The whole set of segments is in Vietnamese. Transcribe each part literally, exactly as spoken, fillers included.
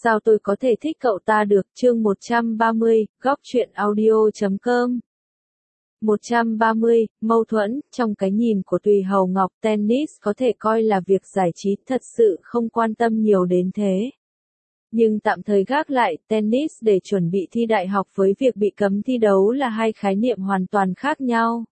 Sao tôi có thể thích cậu ta được? Chương một trăm ba mươi, góc truyện audio chấm com. một trăm ba mươi, mâu thuẫn, trong cái nhìn của Tùy Hầu Ngọc, tennis có thể coi là việc giải trí, thật sự không quan tâm nhiều đến thế. Nhưng tạm thời gác lại, tennis để chuẩn bị thi đại học với việc bị cấm thi đấu là hai khái niệm hoàn toàn khác nhau.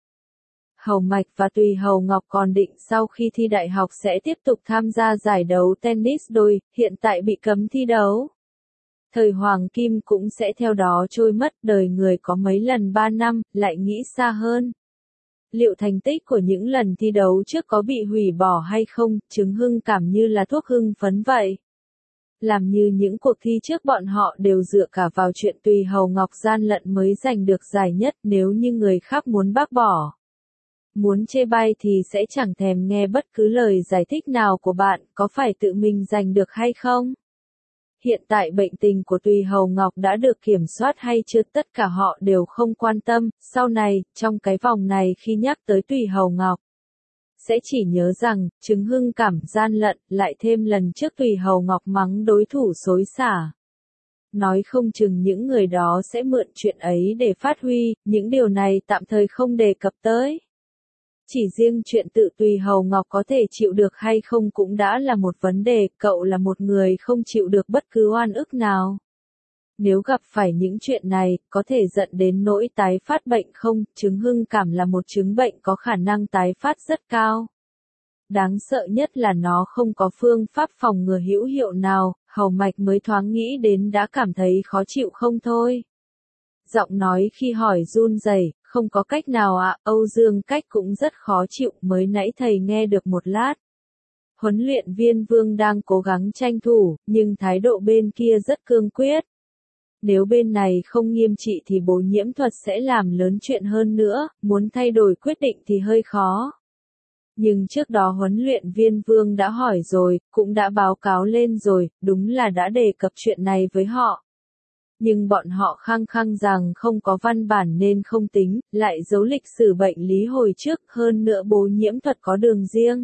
Hầu Mạch và Tùy Hầu Ngọc còn định sau khi thi đại học sẽ tiếp tục tham gia giải đấu tennis đôi, hiện tại bị cấm thi đấu. Thời Hoàng Kim cũng sẽ theo đó trôi mất, đời người có mấy lần ba năm, lại nghĩ xa hơn. Liệu thành tích của những lần thi đấu trước có bị hủy bỏ hay không, chứng hưng cảm như là thuốc hưng phấn vậy. Làm như những cuộc thi trước bọn họ đều dựa cả vào chuyện Tùy Hầu Ngọc gian lận mới giành được giải nhất, nếu như người khác muốn bác bỏ, muốn chê bai thì sẽ chẳng thèm nghe bất cứ lời giải thích nào của bạn, có phải tự mình giành được hay không? Hiện tại bệnh tình của Tùy Hầu Ngọc đã được kiểm soát hay chưa, tất cả họ đều không quan tâm. Sau này, trong cái vòng này khi nhắc tới Tùy Hầu Ngọc, sẽ chỉ nhớ rằng, chứng hưng cảm gian lận, lại thêm lần trước Tùy Hầu Ngọc mắng đối thủ xối xả. Nói không chừng những người đó sẽ mượn chuyện ấy để phát huy, những điều này tạm thời không đề cập tới. Chỉ riêng chuyện tự Tùy Hầu Ngọc có thể chịu được hay không cũng đã là một vấn đề, cậu là một người không chịu được bất cứ oan ức nào. Nếu gặp phải những chuyện này, có thể dẫn đến nỗi tái phát bệnh không? Chứng hưng cảm là một chứng bệnh có khả năng tái phát rất cao. Đáng sợ nhất là nó không có phương pháp phòng ngừa hữu hiệu nào, Hầu Mạch mới thoáng nghĩ đến đã cảm thấy khó chịu không thôi. Giọng nói khi hỏi run rẩy, không có cách nào ạ, à, Âu Dương Cách cũng rất khó chịu, mới nãy thầy nghe được một lát. Huấn luyện viên Vương đang cố gắng tranh thủ, nhưng thái độ bên kia rất cương quyết. Nếu bên này không nghiêm trị thì Bố Nhiễm Thuật sẽ làm lớn chuyện hơn nữa, muốn thay đổi quyết định thì hơi khó. Nhưng trước đó huấn luyện viên Vương đã hỏi rồi, cũng đã báo cáo lên rồi, đúng là đã đề cập chuyện này với họ. Nhưng bọn họ khăng khăng rằng không có văn bản nên không tính, lại giấu lịch sử bệnh lý hồi trước, hơn nữa Bố Nhiễm Thuật có đường riêng.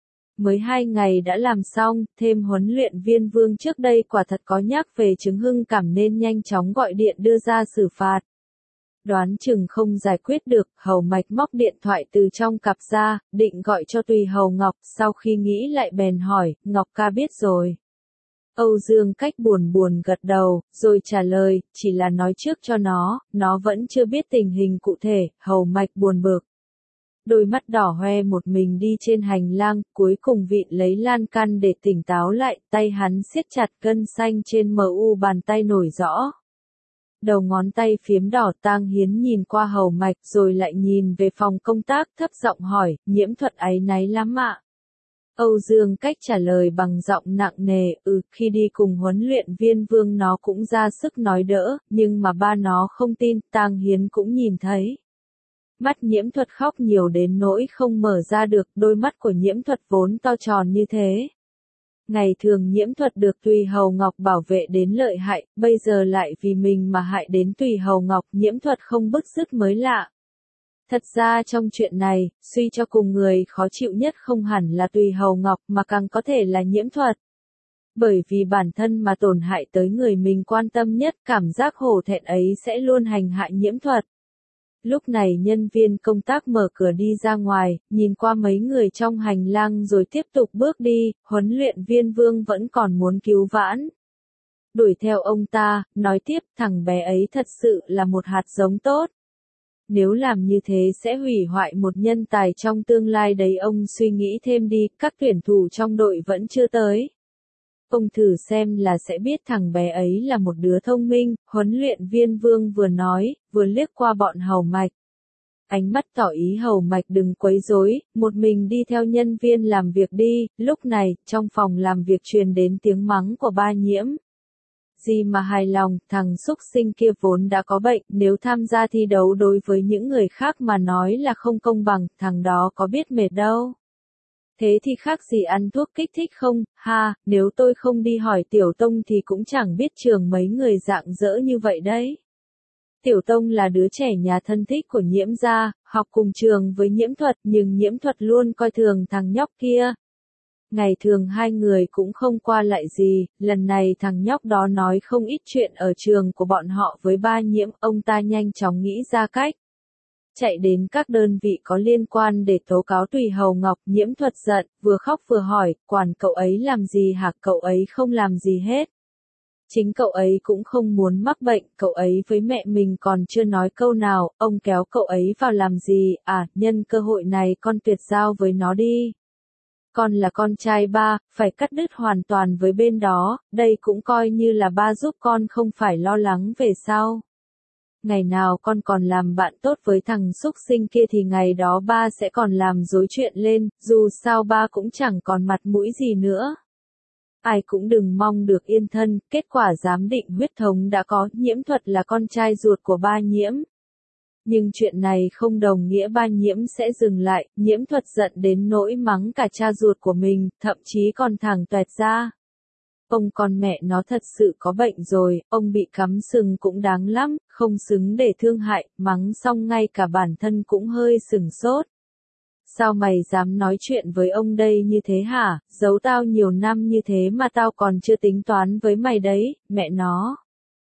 Mới hai ngày đã làm xong, thêm huấn luyện viên Vương trước đây quả thật có nhắc về chứng hưng cảm nên nhanh chóng gọi điện đưa ra xử phạt. Đoán chừng không giải quyết được, Hầu Mạch móc điện thoại từ trong cặp ra, định gọi cho Tùy Hầu Ngọc, sau khi nghĩ lại bèn hỏi, Ngọc ca biết rồi. Âu Dương Cách buồn buồn gật đầu, rồi trả lời, chỉ là nói trước cho nó, nó vẫn chưa biết tình hình cụ thể. Hầu Mạch buồn bực. Đôi mắt đỏ hoe một mình đi trên hành lang, cuối cùng vịn lấy lan can để tỉnh táo lại, tay hắn siết chặt gân xanh trên mờ u bàn tay nổi rõ. Đầu ngón tay phiếm đỏ. Tang Hiến nhìn qua Hầu Mạch rồi lại nhìn về phòng công tác, thấp giọng hỏi, Nhiễm Thuật áy náy lắm ạ. Âu Dương Cách trả lời bằng giọng nặng nề, ừ, khi đi cùng huấn luyện viên Vương nó cũng ra sức nói đỡ, nhưng mà ba nó không tin. Tang Hiến cũng nhìn thấy. Mắt Nhiễm Thuật khóc nhiều đến nỗi không mở ra được, đôi mắt của Nhiễm Thuật vốn to tròn như thế. Ngày thường Nhiễm Thuật được Tùy Hầu Ngọc bảo vệ đến lợi hại, bây giờ lại vì mình mà hại đến Tùy Hầu Ngọc, Nhiễm Thuật không bứt rứt mới lạ. Thật ra trong chuyện này, suy cho cùng người khó chịu nhất không hẳn là Tùy Hầu Ngọc mà càng có thể là Nhiễm Thuật. Bởi vì bản thân mà tổn hại tới người mình quan tâm nhất, cảm giác hổ thẹn ấy sẽ luôn hành hạ Nhiễm Thuật. Lúc này nhân viên công tác mở cửa đi ra ngoài, nhìn qua mấy người trong hành lang rồi tiếp tục bước đi, huấn luyện viên Vương vẫn còn muốn cứu vãn. Đuổi theo ông ta, nói tiếp, thằng bé ấy thật sự là một hạt giống tốt. Nếu làm như thế sẽ hủy hoại một nhân tài trong tương lai đấy, ông suy nghĩ thêm đi, các tuyển thủ trong đội vẫn chưa tới. Ông thử xem là sẽ biết thằng bé ấy là một đứa thông minh, huấn luyện viên Vương vừa nói, vừa liếc qua bọn Hầu Mạch. Ánh mắt tỏ ý Hầu Mạch đừng quấy rối, một mình đi theo nhân viên làm việc đi. Lúc này, trong phòng làm việc truyền đến tiếng mắng của ba Nhiễm. Gì mà hài lòng, thằng xúc sinh kia vốn đã có bệnh, nếu tham gia thi đấu đối với những người khác mà nói là không công bằng, thằng đó có biết mệt đâu. Thế thì khác gì ăn thuốc kích thích không, ha, nếu tôi không đi hỏi Tiểu Tông thì cũng chẳng biết trường mấy người dạng dỡ như vậy đấy. Tiểu Tông là đứa trẻ nhà thân thích của Nhiễm gia, học cùng trường với Nhiễm Thuật, nhưng Nhiễm Thuật luôn coi thường thằng nhóc kia. Ngày thường hai người cũng không qua lại gì, lần này thằng nhóc đó nói không ít chuyện ở trường của bọn họ với ba Nhiễm, ông ta nhanh chóng nghĩ ra cách. Chạy đến các đơn vị có liên quan để tố cáo Tùy Hầu Ngọc. Nhiễm Thuật giận, vừa khóc vừa hỏi, quản cậu ấy làm gì hả? Cậu ấy không làm gì hết. Chính cậu ấy cũng không muốn mắc bệnh, cậu ấy với mẹ mình còn chưa nói câu nào, ông kéo cậu ấy vào làm gì? À, nhân cơ hội này con tuyệt giao với nó đi. Con là con trai ba, phải cắt đứt hoàn toàn với bên đó, đây cũng coi như là ba giúp con không phải lo lắng về sau. Ngày nào con còn làm bạn tốt với thằng xúc sinh kia thì ngày đó ba sẽ còn làm rối chuyện lên, dù sao ba cũng chẳng còn mặt mũi gì nữa. Ai cũng đừng mong được yên thân, kết quả giám định huyết thống đã có, Nhiễm Thuật là con trai ruột của ba Nhiễm. Nhưng chuyện này không đồng nghĩa ba Nhiễm sẽ dừng lại, Nhiễm Thuật giận đến nỗi mắng cả cha ruột của mình, thậm chí còn thẳng toẹt ra. Ông con mẹ nó thật sự có bệnh rồi, ông bị cắm sừng cũng đáng lắm, không xứng để thương hại, mắng xong ngay cả bản thân cũng hơi sừng sốt. Sao mày dám nói chuyện với ông đây như thế hả, giấu tao nhiều năm như thế mà tao còn chưa tính toán với mày đấy, mẹ nó.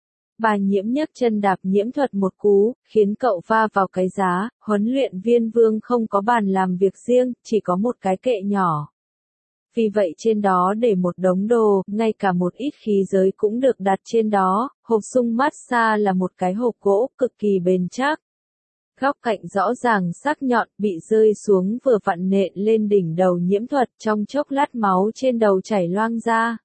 Bà Nhiễm nhấc chân đạp Nhiễm Thuật một cú, khiến cậu va vào cái giá, huấn luyện viên Vương không có bàn làm việc riêng, chỉ có một cái kệ nhỏ. Vì vậy trên đó để một đống đồ, ngay cả một ít khí giới cũng được đặt trên đó, hộp sung massage là một cái hộp gỗ cực kỳ bền chắc. Góc cạnh rõ ràng sắc nhọn bị rơi xuống vừa vặn nện lên đỉnh đầu Nhiễm Thuật, trong chốc lát máu trên đầu chảy loang ra.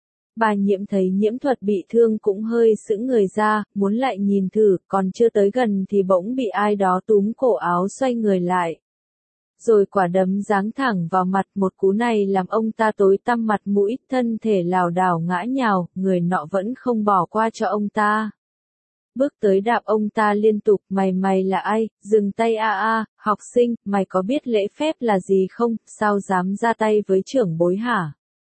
Bà Nhiễm thấy Nhiễm Thuật bị thương cũng hơi sững người ra, muốn lại nhìn thử, còn chưa tới gần thì bỗng bị ai đó túm cổ áo xoay người lại. Rồi quả đấm giáng thẳng vào mặt, một cú này làm ông ta tối tăm mặt mũi, thân thể lảo đảo ngã nhào, người nọ vẫn không bỏ qua cho ông ta. Bước tới đạp ông ta liên tục, mày mày là ai, dừng tay a a, học sinh, mày có biết lễ phép là gì không, sao dám ra tay với trưởng bối hả?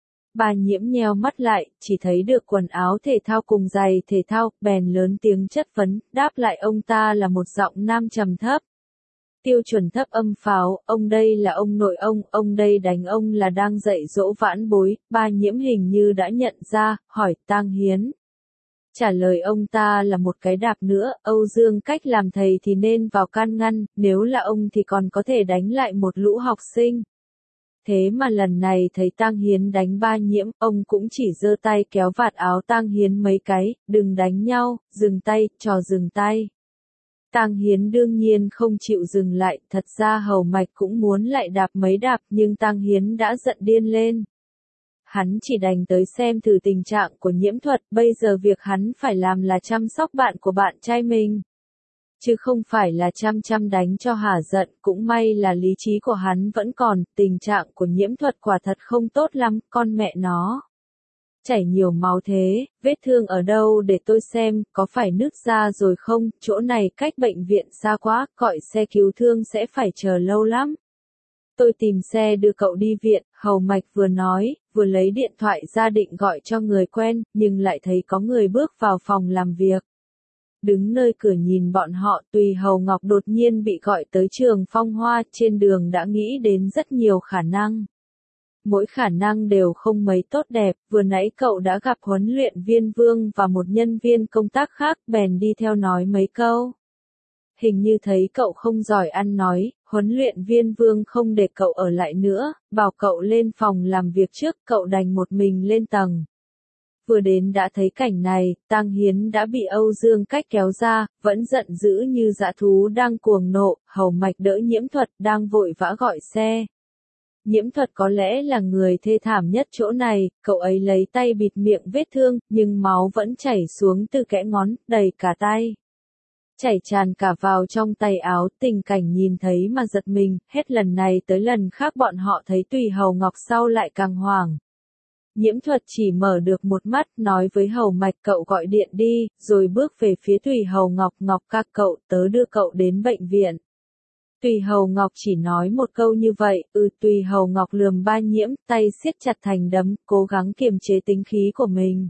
Bà Nhiễm nheo mắt lại, chỉ thấy được quần áo thể thao cùng giày thể thao, bèn lớn tiếng chất vấn, đáp lại ông ta là một giọng nam trầm thấp. Tiêu chuẩn thấp âm pháo, ông đây là ông nội ông, ông đây đánh ông là đang dạy dỗ vãn bối, bà Nhiễm hình như đã nhận ra, hỏi Tang Hiến. Trả lời ông ta là một cái đạp nữa, Âu Dương Cách làm thầy thì nên vào can ngăn, nếu là ông thì còn có thể đánh lại một lũ học sinh. Thế mà lần này thấy Tang Hiến đánh ba Nhiễm, ông cũng chỉ giơ tay kéo vạt áo Tang Hiến mấy cái, đừng đánh nhau, dừng tay, trò dừng tay. Tang Hiến đương nhiên không chịu dừng lại, thật ra Hầu Mạch cũng muốn lại đạp mấy đạp nhưng Tang Hiến đã giận điên lên. Hắn chỉ đành tới xem thử tình trạng của Nhiễm Thuật, bây giờ việc hắn phải làm là chăm sóc bạn của bạn trai mình. Chứ không phải là chăm chăm đánh cho hả giận, cũng may là lý trí của hắn vẫn còn, tình trạng của Nhiễm Thuật quả thật không tốt lắm, con mẹ nó. Chảy nhiều máu thế, vết thương ở đâu để tôi xem, có phải nứt ra rồi không, chỗ này cách bệnh viện xa quá, gọi xe cứu thương sẽ phải chờ lâu lắm. Tôi tìm xe đưa cậu đi viện, Hầu Mạch vừa nói, vừa lấy điện thoại ra định gọi cho người quen, nhưng lại thấy có người bước vào phòng làm việc. Đứng nơi cửa nhìn bọn họ, Tùy Hầu Ngọc đột nhiên bị gọi tới trường Phong Hoa, trên đường đã nghĩ đến rất nhiều khả năng. Mỗi khả năng đều không mấy tốt đẹp, vừa nãy cậu đã gặp huấn luyện viên Vương và một nhân viên công tác khác, bèn đi theo nói mấy câu. Hình như thấy cậu không giỏi ăn nói, huấn luyện viên Vương không để cậu ở lại nữa, bảo cậu lên phòng làm việc trước, cậu đành một mình lên tầng. Vừa đến đã thấy cảnh này, Tang Hiến đã bị Âu Dương Cách kéo ra, vẫn giận dữ như dã thú đang cuồng nộ, Hầu Mạch đỡ Nhiễm Thuật đang vội vã gọi xe. Nhiễm Thuật có lẽ là người thê thảm nhất chỗ này, cậu ấy lấy tay bịt miệng vết thương, nhưng máu vẫn chảy xuống từ kẽ ngón, đầy cả tay. Chảy tràn cả vào trong tay áo, tình cảnh nhìn thấy mà giật mình, hết lần này tới lần khác bọn họ thấy Tùy Hầu Ngọc sau lại càng hoảng. Nhiễm Thuật chỉ mở được một mắt, nói với Hầu Mạch cậu gọi điện đi, rồi bước về phía Tùy Hầu Ngọc, Ngọc ca cậu, tớ đưa cậu đến bệnh viện. Tùy Hầu Ngọc chỉ nói một câu như vậy, ừ Tùy Hầu Ngọc lườm ba Nhiễm, tay siết chặt thành đấm, cố gắng kiềm chế tính khí của mình.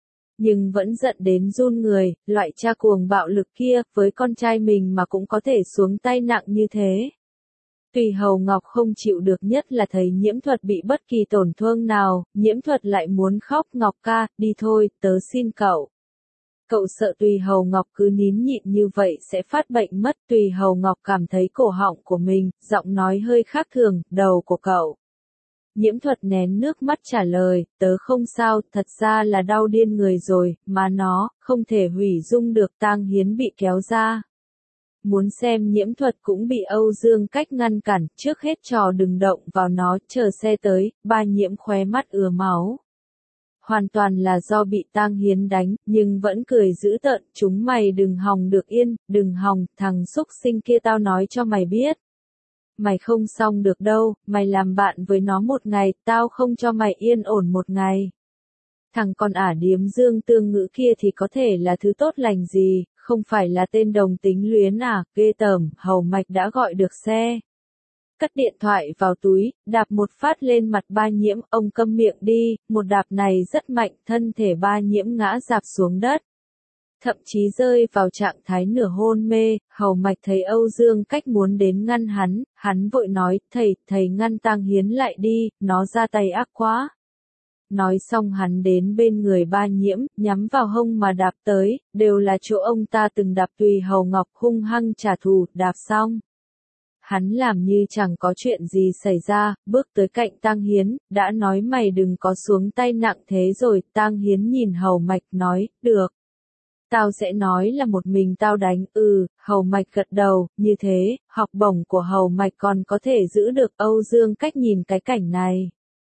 Nhưng vẫn giận đến run người, loại cha cuồng bạo lực kia, với con trai mình mà cũng có thể xuống tay nặng như thế. Tùy Hầu Ngọc không chịu được nhất là thấy Nhiễm Thuật bị bất kỳ tổn thương nào, Nhiễm Thuật lại muốn khóc. Ngọc ca, đi thôi, tớ xin cậu. Cậu sợ Tùy Hầu Ngọc cứ nín nhịn như vậy sẽ phát bệnh mất. Tùy Hầu Ngọc cảm thấy cổ họng của mình, giọng nói hơi khác thường, đầu của cậu. Nhiễm Thuật nén nước mắt trả lời, tớ không sao, thật ra là đau điên người rồi, mà nó, không thể hủy dung được. Tang Hiến bị kéo ra. Muốn xem Nhiễm Thuật cũng bị Âu Dương Cách ngăn cản, trước hết trò đừng động vào nó, chờ xe tới. Ba Nhiễm khóe mắt ứa máu. Hoàn toàn là do bị Tang Hiến đánh, nhưng vẫn cười dữ tợn, chúng mày đừng hòng được yên, đừng hòng, thằng xúc sinh kia tao nói cho mày biết. Mày không xong được đâu, mày làm bạn với nó một ngày, tao không cho mày yên ổn một ngày. Thằng con ả điếm Dương Tương Ngữ kia thì có thể là thứ tốt lành gì, không phải là tên đồng tính luyến à, ghê tởm. Hầu Mạch đã gọi được xe. Cất điện thoại vào túi, đạp một phát lên mặt Ba Nhiễm, ông câm miệng đi. Một đạp này rất mạnh, thân thể Ba Nhiễm ngã rạp xuống đất. Thậm chí rơi vào trạng thái nửa hôn mê. Hầu Mạch thấy Âu Dương Cách muốn đến ngăn hắn, hắn vội nói, thầy, thầy ngăn Tang Hiến lại đi, nó ra tay ác quá. Nói xong hắn đến bên người Ba Nhiễm, nhắm vào hông mà đạp tới, đều là chỗ ông ta từng đạp. Tùy Hầu Ngọc hung hăng trả thù, đạp xong. Hắn làm như chẳng có chuyện gì xảy ra, bước tới cạnh Tang Hiến, đã nói mày đừng có xuống tay nặng thế rồi. Tang Hiến nhìn Hầu Mạch nói, được. Tao sẽ nói là một mình tao đánh. Ừ, Hầu Mạch gật đầu, như thế, học bổng của Hầu Mạch còn có thể giữ được. Âu Dương Cách nhìn cái cảnh này.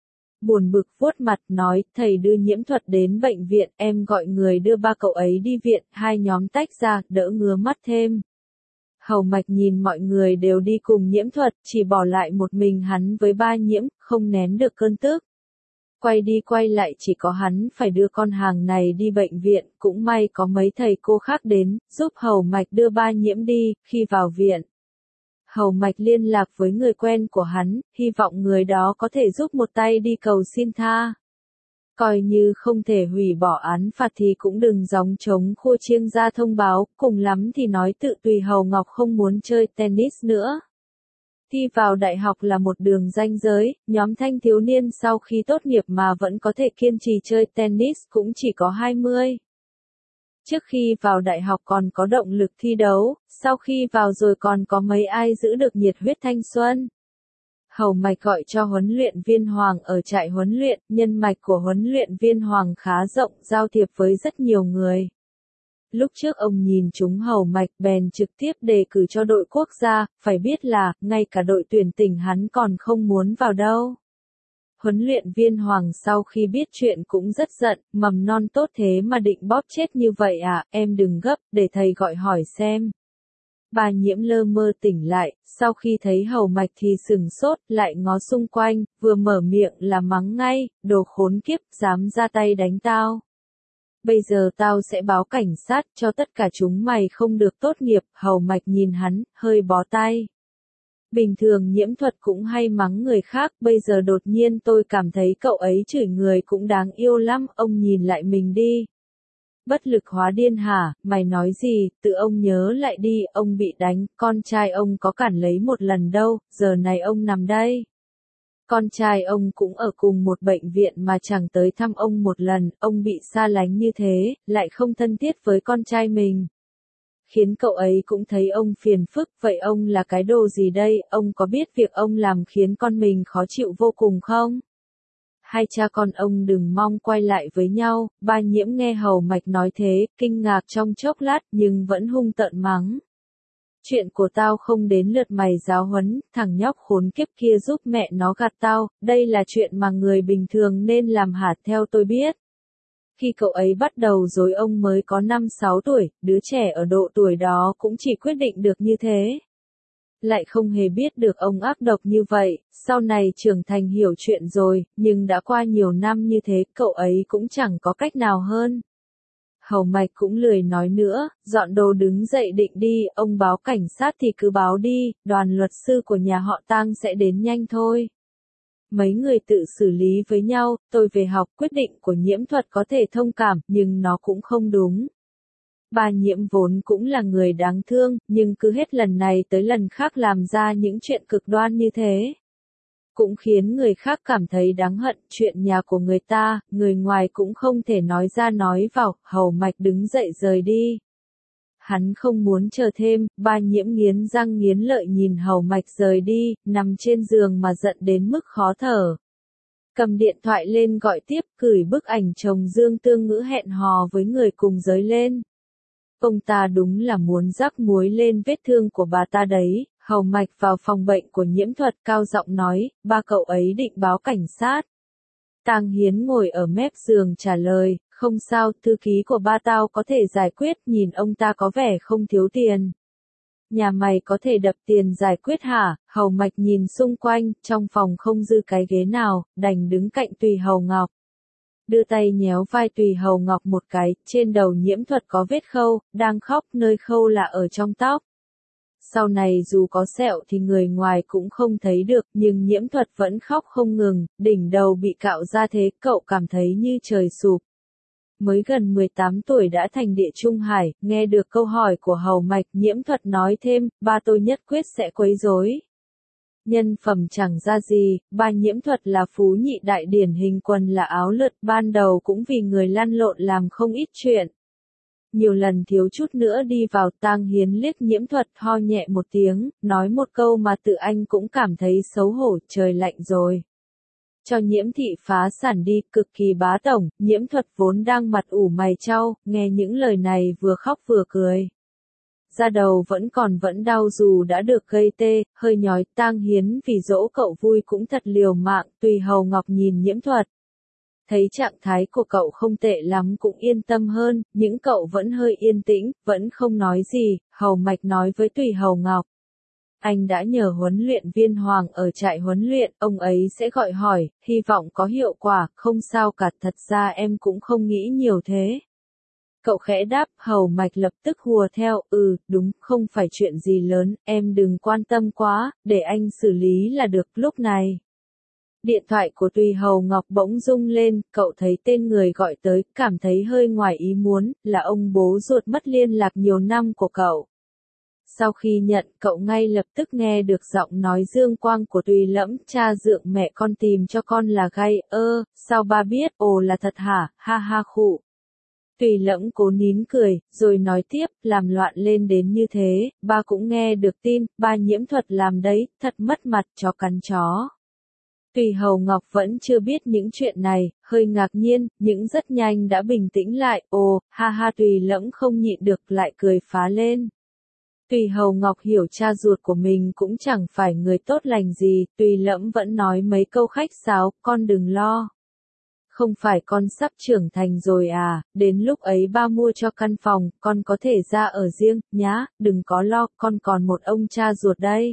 Buồn bực vuốt mặt nói, thầy đưa Nhiễm Thuật đến bệnh viện, em gọi người đưa ba cậu ấy đi viện. Hai nhóm tách ra, đỡ ngứa mắt thêm. Hầu Mạch nhìn mọi người đều đi cùng Nhiễm Thuật, chỉ bỏ lại một mình hắn với Ba Nhiễm, không nén được cơn tức. Quay đi quay lại chỉ có hắn phải đưa con hàng này đi bệnh viện, cũng may có mấy thầy cô khác đến, giúp Hầu Mạch đưa Ba Nhiễm đi. Khi vào viện, Hầu Mạch liên lạc với người quen của hắn, hy vọng người đó có thể giúp một tay đi cầu xin tha. Coi như không thể hủy bỏ án phạt thì cũng đừng gióng trống khua chiêng ra thông báo, cùng lắm thì nói tự Tùy Hầu Ngọc không muốn chơi tennis nữa. Thi vào đại học là một đường ranh giới, nhóm thanh thiếu niên sau khi tốt nghiệp mà vẫn có thể kiên trì chơi tennis cũng chỉ có hai mươi. Trước khi vào đại học còn có động lực thi đấu, sau khi vào rồi còn có mấy ai giữ được nhiệt huyết thanh xuân. Hầu Mạch gọi cho huấn luyện viên Hoàng ở trại huấn luyện, nhân mạch của huấn luyện viên Hoàng khá rộng, giao thiệp với rất nhiều người. Lúc trước ông nhìn chúng Hầu Mạch bèn trực tiếp đề cử cho đội quốc gia, phải biết là, ngay cả đội tuyển tỉnh hắn còn không muốn vào đâu. Huấn luyện viên Hoàng sau khi biết chuyện cũng rất giận, mầm non tốt thế mà định bóp chết như vậy à, em đừng gấp, để thầy gọi hỏi xem. Ba Nhiễm lơ mơ tỉnh lại, sau khi thấy Hầu Mạch thì sừng sốt, lại ngó xung quanh, vừa mở miệng là mắng ngay, đồ khốn kiếp, dám ra tay đánh tao. Bây giờ tao sẽ báo cảnh sát cho tất cả chúng mày không được tốt nghiệp. Hầu Mạch nhìn hắn, hơi bó tay. Bình thường Nhiễm Thuật cũng hay mắng người khác, bây giờ đột nhiên tôi cảm thấy cậu ấy chửi người cũng đáng yêu lắm. Ông nhìn lại mình đi. Bất lực hóa điên hả, mày nói gì, tự ông nhớ lại đi, ông bị đánh, con trai ông có cản lấy một lần đâu, giờ này ông nằm đây. Con trai ông cũng ở cùng một bệnh viện mà chẳng tới thăm ông một lần, ông bị xa lánh như thế, lại không thân thiết với con trai mình. Khiến cậu ấy cũng thấy ông phiền phức, vậy ông là cái đồ gì đây, ông có biết việc ông làm khiến con mình khó chịu vô cùng không? Hai cha con ông đừng mong quay lại với nhau. Ba Nhiễm nghe Hầu Mạch nói thế, kinh ngạc trong chốc lát nhưng vẫn hung tợn mắng. Chuyện của tao không đến lượt mày giáo huấn, thằng nhóc khốn kiếp kia giúp mẹ nó gạt tao, đây là chuyện mà người bình thường nên làm hả? Theo tôi biết. Khi cậu ấy bắt đầu rồi ông mới có năm sáu tuổi, đứa trẻ ở độ tuổi đó cũng chỉ quyết định được như thế. Lại không hề biết được ông ác độc như vậy, sau này trưởng thành hiểu chuyện rồi, nhưng đã qua nhiều năm như thế, cậu ấy cũng chẳng có cách nào hơn. Hầu Mạch cũng lười nói nữa, dọn đồ đứng dậy định đi, ông báo cảnh sát thì cứ báo đi, đoàn luật sư của nhà họ Tang sẽ đến nhanh thôi. Mấy người tự xử lý với nhau, tôi về học. Quyết định của Nhiễm Thuật có thể thông cảm, nhưng nó cũng không đúng. Ba Nhiễm vốn cũng là người đáng thương, nhưng cứ hết lần này tới lần khác làm ra những chuyện cực đoan như thế. Cũng khiến người khác cảm thấy đáng hận, chuyện nhà của người ta, người ngoài cũng không thể nói ra nói vào, Hầu Mạch đứng dậy rời đi. Hắn không muốn chờ thêm, Ba Nhiễm nghiến răng nghiến lợi nhìn Hầu Mạch rời đi, nằm trên giường mà giận đến mức khó thở. Cầm điện thoại lên gọi tiếp, gửi bức ảnh chồng Dương Tương Ngữ hẹn hò với người cùng giới lên. Ông ta đúng là muốn rắc muối lên vết thương của bà ta đấy. Hầu Mạch vào phòng bệnh của Nhiễm Thuật cao giọng nói, ba cậu ấy định báo cảnh sát. Tang Hiến ngồi ở mép giường trả lời, không sao, thư ký của ba tao có thể giải quyết, nhìn ông ta có vẻ không thiếu tiền. Nhà mày có thể đập tiền giải quyết hả? Hầu Mạch nhìn xung quanh, trong phòng không dư cái ghế nào, đành đứng cạnh Tùy Hầu Ngọc. Đưa tay nhéo vai Tùy Hầu Ngọc một cái, trên đầu Nhiễm Thuật có vết khâu, đang khóc, nơi khâu là ở trong tóc. Sau này dù có sẹo thì người ngoài cũng không thấy được, nhưng Nhiễm Thuật vẫn khóc không ngừng, đỉnh đầu bị cạo ra thế, cậu cảm thấy như trời sụp. Mới gần mười tám tuổi đã thành địa trung hải, nghe được câu hỏi của Hầu Mạch, Nhiễm Thuật nói thêm, ba tôi nhất quyết sẽ quấy rối. Nhân phẩm chẳng ra gì, ba Nhiễm Thuật là phú nhị đại điển hình, quần là áo lượt, ban đầu cũng vì người lăn lộn làm không ít chuyện. Nhiều lần thiếu chút nữa đi vào. Tang Hiến liếc Nhiễm Thuật, ho nhẹ một tiếng, nói một câu mà tự anh cũng cảm thấy xấu hổ, trời lạnh rồi. Cho Nhiễm thị phá sản đi, cực kỳ bá tổng. Nhiễm Thuật vốn đang mặt ủ mày chau, nghe những lời này vừa khóc vừa cười. Da đầu vẫn còn vẫn đau dù đã được gây tê, hơi nhói. Tang Hiến vì dỗ cậu vui cũng thật liều mạng. Tùy Hầu Ngọc nhìn Nhiễm Thuật, thấy trạng thái của cậu không tệ lắm cũng yên tâm hơn, những cậu vẫn hơi yên tĩnh, vẫn không nói gì. Hầu Mạch nói với Tùy Hầu Ngọc, anh đã nhờ huấn luyện viên Hoàng ở trại huấn luyện, ông ấy sẽ gọi hỏi, hy vọng có hiệu quả. Không sao cả, thật ra em cũng không nghĩ nhiều thế. Cậu khẽ đáp. Hầu Mạch lập tức hùa theo, ừ, đúng, không phải chuyện gì lớn, em đừng quan tâm quá, để anh xử lý là được. Lúc này, điện thoại của Tùy Hầu Ngọc bỗng rung lên, cậu thấy tên người gọi tới, cảm thấy hơi ngoài ý muốn, là ông bố ruột mất liên lạc nhiều năm của cậu. Sau khi nhận, cậu ngay lập tức nghe được giọng nói dương quang của Tùy Lẫm, cha dượng mẹ con tìm cho con là gay, ơ, sao ba biết, ồ là thật hả, ha ha khụ. Tùy Lẫm cố nín cười, rồi nói tiếp, làm loạn lên đến như thế, ba cũng nghe được tin, ba Nhiễm Thuật làm đấy, thật mất mặt, chó cắn chó. Tùy Hầu Ngọc vẫn chưa biết những chuyện này, hơi ngạc nhiên, nhưng rất nhanh đã bình tĩnh lại, ồ, ha ha. Tùy Lẫm không nhịn được lại cười phá lên. Tùy Hầu Ngọc hiểu cha ruột của mình cũng chẳng phải người tốt lành gì, Tùy Lẫm vẫn nói mấy câu khách sáo, con đừng lo. Không phải con sắp trưởng thành rồi à, đến lúc ấy ba mua cho căn phòng, con có thể ra ở riêng, nhá, đừng có lo, con còn một ông cha ruột đây.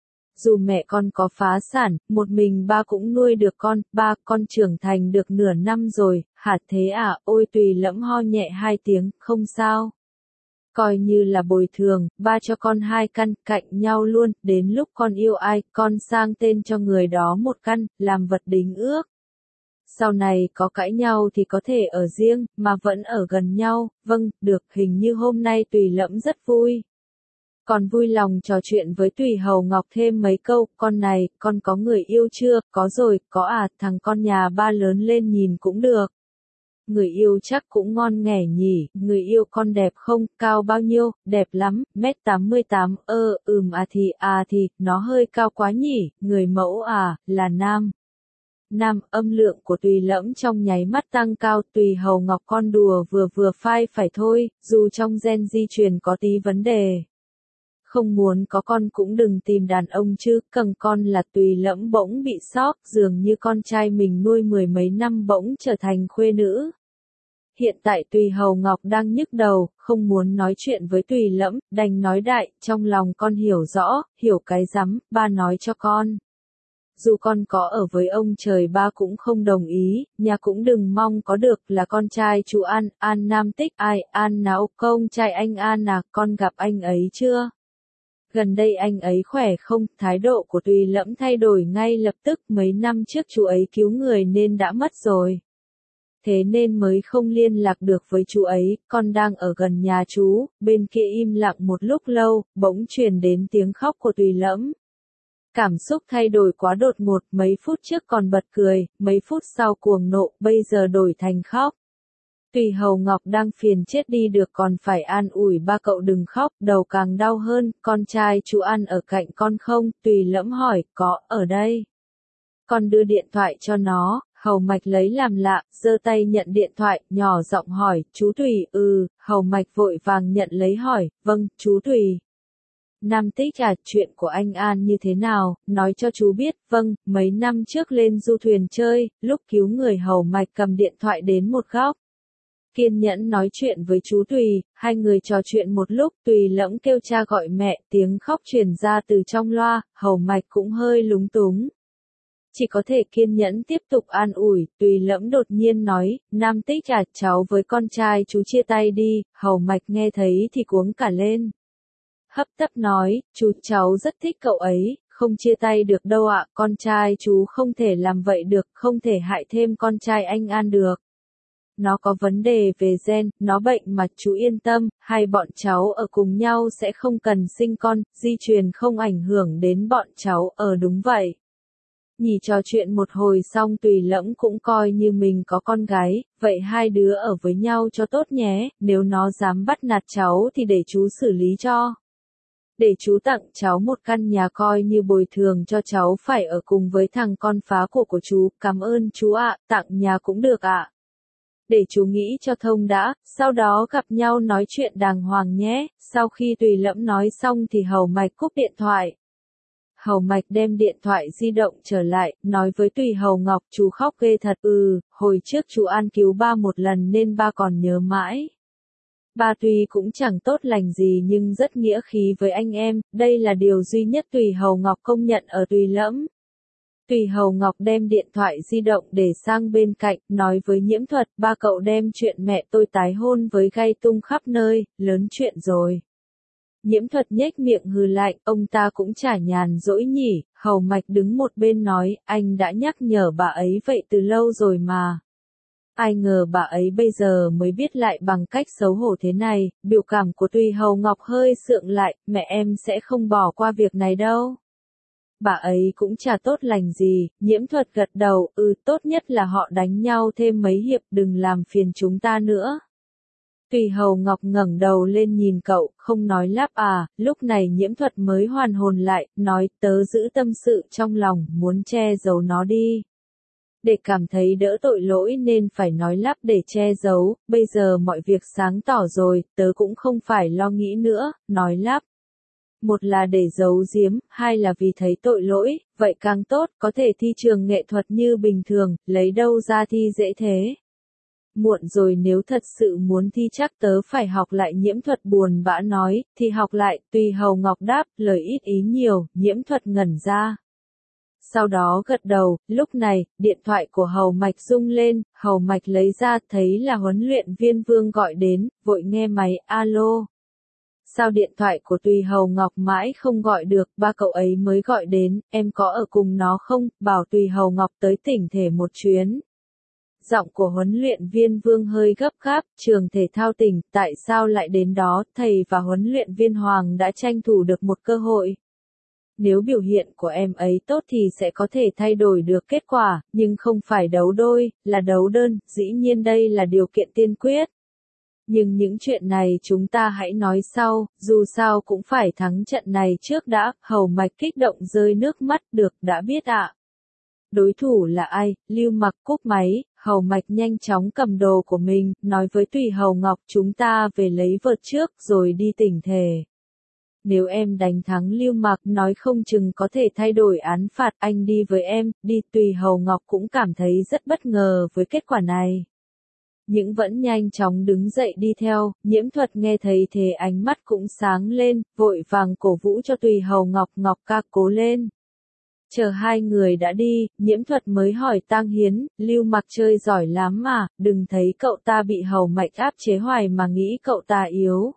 Dù mẹ con có phá sản, một mình ba cũng nuôi được con, ba, con trưởng thành được nửa năm rồi, hả thế à, ôi. Tùy Lẫm ho nhẹ hai tiếng, không sao. Coi như là bồi thường, ba cho con hai căn, cạnh nhau luôn, đến lúc con yêu ai, con sang tên cho người đó một căn, làm vật đính ước. Sau này có cãi nhau thì có thể ở riêng, mà vẫn ở gần nhau, vâng, được. Hình như hôm nay Tùy Lẫm rất vui. Còn vui lòng trò chuyện với Tùy Hầu Ngọc thêm mấy câu, con này, con có người yêu chưa, có rồi, có à, thằng con nhà ba lớn lên nhìn cũng được. Người yêu chắc cũng ngon nghẻ nhỉ, người yêu con đẹp không, cao bao nhiêu, đẹp lắm, mét tám mươi tám, ơ, ừm à thì, à thì, nó hơi cao quá nhỉ, người mẫu à, là nam. Nam, âm lượng của Tùy Lẫm trong nháy mắt tăng cao. Tùy Hầu Ngọc con đùa vừa vừa phai phải thôi, dù trong gen di truyền có tí vấn đề. Không muốn có con cũng đừng tìm đàn ông chứ, cần con là. Tùy Lẫm bỗng bị sốc, dường như con trai mình nuôi mười mấy năm bỗng trở thành khuê nữ. Hiện tại Tùy Hầu Ngọc đang nhức đầu, không muốn nói chuyện với Tùy Lẫm, đành nói đại, trong lòng con hiểu rõ, hiểu cái rắm, ba nói cho con. Dù con có ở với ông trời ba cũng không đồng ý, nhà cũng đừng mong có được, là con trai chú An, An Nam Tích. Ai, An nào, con trai anh An à, con gặp anh ấy chưa? Gần đây anh ấy khỏe không? Thái độ của Tùy Lẫm thay đổi ngay lập tức, mấy năm trước chú ấy cứu người nên đã mất rồi. thế nên mới không liên lạc được với chú ấy, con đang ở gần nhà chú." Bên kia im lặng một lúc lâu, bỗng truyền đến tiếng khóc của Tùy Lẫm. Cảm xúc thay đổi quá đột ngột, mấy phút trước còn bật cười, mấy phút sau cuồng nộ, bây giờ đổi thành khóc. Tùy Hầu Ngọc đang phiền chết đi được còn phải an ủi ba cậu đừng khóc, đầu càng đau hơn, con trai chú ăn ở cạnh con không? Tùy Lẫm hỏi, có, ở đây. Con đưa điện thoại cho nó. Hầu Mạch lấy làm lạ, giơ tay nhận điện thoại, nhỏ giọng hỏi, chú Tùy, ừ, Hầu Mạch vội vàng nhận lấy hỏi, vâng, chú Tùy. Nam Tích à, chuyện của anh An như thế nào, nói cho chú biết, vâng, mấy năm trước lên du thuyền chơi, lúc cứu người Hầu Mạch cầm điện thoại đến một góc. Kiên nhẫn nói chuyện với chú Tùy, hai người trò chuyện một lúc, Tùy Lẫm kêu cha gọi mẹ, tiếng khóc truyền ra từ trong loa, Hầu Mạch cũng hơi lúng túng. Chỉ có thể kiên nhẫn tiếp tục an ủi, Tùy Lẫm đột nhiên nói, Nam Tích à, cháu với con trai chú chia tay đi, Hầu Mạch nghe thấy thì cuống cả lên. Hấp tấp nói, chú cháu rất thích cậu ấy, không chia tay được đâu ạ, con trai chú không thể làm vậy được, không thể hại thêm con trai anh An được. Nó có vấn đề về gen, nó bệnh mà chú yên tâm, hai bọn cháu ở cùng nhau sẽ không cần sinh con, di truyền không ảnh hưởng đến bọn cháu, ở đúng vậy. Nhỉ trò chuyện một hồi xong Tùy Lẫm cũng coi như mình có con gái, vậy hai đứa ở với nhau cho tốt nhé, nếu nó dám bắt nạt cháu thì để chú xử lý cho. Để chú tặng cháu một căn nhà coi như bồi thường cho cháu phải ở cùng với thằng con phá của của chú, cảm ơn chú ạ, tặng nhà cũng được ạ. Để chú nghĩ cho thông đã, sau đó gặp nhau nói chuyện đàng hoàng nhé. Sau khi Tùy Lẫm nói xong thì Hầu Mạch cúp điện thoại. Hầu Mạch đem điện thoại di động trở lại, nói với Tùy Hầu Ngọc, chú khóc ghê thật, ừ, hồi trước chú An cứu ba một lần nên ba còn nhớ mãi. Ba tuy cũng chẳng tốt lành gì nhưng rất nghĩa khí với anh em, đây là điều duy nhất Tùy Hầu Ngọc công nhận ở Tùy Lẫm. Tùy Hầu Ngọc đem điện thoại di động để sang bên cạnh, nói với Nhiễm Thuật, ba cậu đem chuyện mẹ tôi tái hôn với gay tung khắp nơi, lớn chuyện rồi. Nhiễm Thuật nhếch miệng hừ lạnh, ông ta cũng chả nhàn rỗi nhỉ, Hầu Mạch đứng một bên nói, anh đã nhắc nhở bà ấy vậy từ lâu rồi mà. Ai ngờ bà ấy bây giờ mới biết lại bằng cách xấu hổ thế này, biểu cảm của Tùy Hầu Ngọc hơi sượng lại, mẹ em sẽ không bỏ qua việc này đâu. Bà ấy cũng chả tốt lành gì, Nhiễm Thuật gật đầu, ừ tốt nhất là họ đánh nhau thêm mấy hiệp đừng làm phiền chúng ta nữa. Tùy Hầu Ngọc ngẩng đầu lên nhìn cậu, không nói lắp à, lúc này Nhiễm Thuật mới hoàn hồn lại, nói tớ giữ tâm sự trong lòng, muốn che giấu nó đi. Để cảm thấy đỡ tội lỗi nên phải nói lắp để che giấu, bây giờ mọi việc sáng tỏ rồi, tớ cũng không phải lo nghĩ nữa, nói lắp. Một là để giấu giếm, hai là vì thấy tội lỗi, vậy càng tốt, có thể thi trường nghệ thuật như bình thường, lấy đâu ra thi dễ thế. Muộn rồi nếu thật sự muốn thi chắc tớ phải học lại. Nhiễm Thuật buồn bã nói, thì học lại, Tùy Hầu Ngọc đáp, lời ít ý nhiều, Nhiễm Thuật ngẩn ra. Sau đó gật đầu, lúc này, điện thoại của Hầu Mạch rung lên, Hầu Mạch lấy ra thấy là huấn luyện viên Vương gọi đến, vội nghe máy, alo. Sao điện thoại của Tùy Hầu Ngọc mãi không gọi được, ba cậu ấy mới gọi đến, em có ở cùng nó không, bảo Tùy Hầu Ngọc tới tỉnh thể một chuyến. Giọng của huấn luyện viên Vương hơi gấp gáp, trường thể thao tỉnh, tại sao lại đến đó, thầy và huấn luyện viên Hoàng đã tranh thủ được một cơ hội. Nếu biểu hiện của em ấy tốt thì sẽ có thể thay đổi được kết quả, nhưng không phải đấu đôi, là đấu đơn, dĩ nhiên đây là điều kiện tiên quyết. Nhưng những chuyện này chúng ta hãy nói sau, dù sao cũng phải thắng trận này trước đã, Hầu Mạch kích động rơi nước mắt, được, đã biết ạ. Đối thủ là ai, Lưu Mặc cúp máy, Hầu Mạch nhanh chóng cầm đồ của mình, nói với Tùy Hầu Ngọc chúng ta về lấy vợt trước rồi đi tỉnh thể. Nếu em đánh thắng Lưu Mặc nói không chừng có thể thay đổi án phạt, anh đi với em, đi. Tùy Hầu Ngọc cũng cảm thấy rất bất ngờ với kết quả này. Nhưng vẫn nhanh chóng đứng dậy đi theo, Nhiễm Thuật nghe thấy thế ánh mắt cũng sáng lên, vội vàng cổ vũ cho Tùy Hầu Ngọc, Ngọc ca cố lên. Chờ hai người đã đi, Nhiễm Thuật mới hỏi Tang Hiến, Lưu Mặc chơi giỏi lắm mà, đừng thấy cậu ta bị Hầu Mạch áp chế hoài mà nghĩ cậu ta yếu.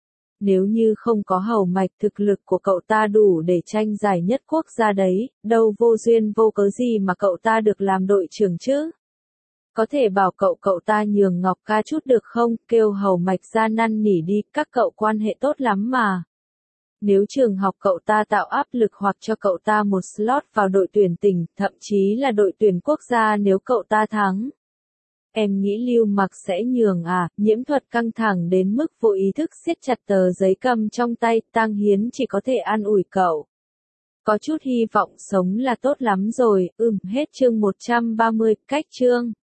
Nếu như không có Hầu Mạch thực lực của cậu ta đủ để tranh giải nhất quốc gia đấy, đâu vô duyên vô cớ gì mà cậu ta được làm đội trưởng chứ. Có thể bảo cậu cậu ta nhường Ngọc ca chút được không, kêu Hầu Mạch ra năn nỉ đi, các cậu quan hệ tốt lắm mà. Nếu trường học cậu ta tạo áp lực hoặc cho cậu ta một slot vào đội tuyển tỉnh, thậm chí là đội tuyển quốc gia nếu cậu ta thắng. Em nghĩ Lưu Mặc sẽ nhường à, Nhiễm Thuật căng thẳng đến mức vô ý thức siết chặt tờ giấy cầm trong tay, Tang Hiến chỉ có thể an ủi cậu. Có chút hy vọng sống là tốt lắm rồi, ừm hết chương một trăm ba mươi, cách chương.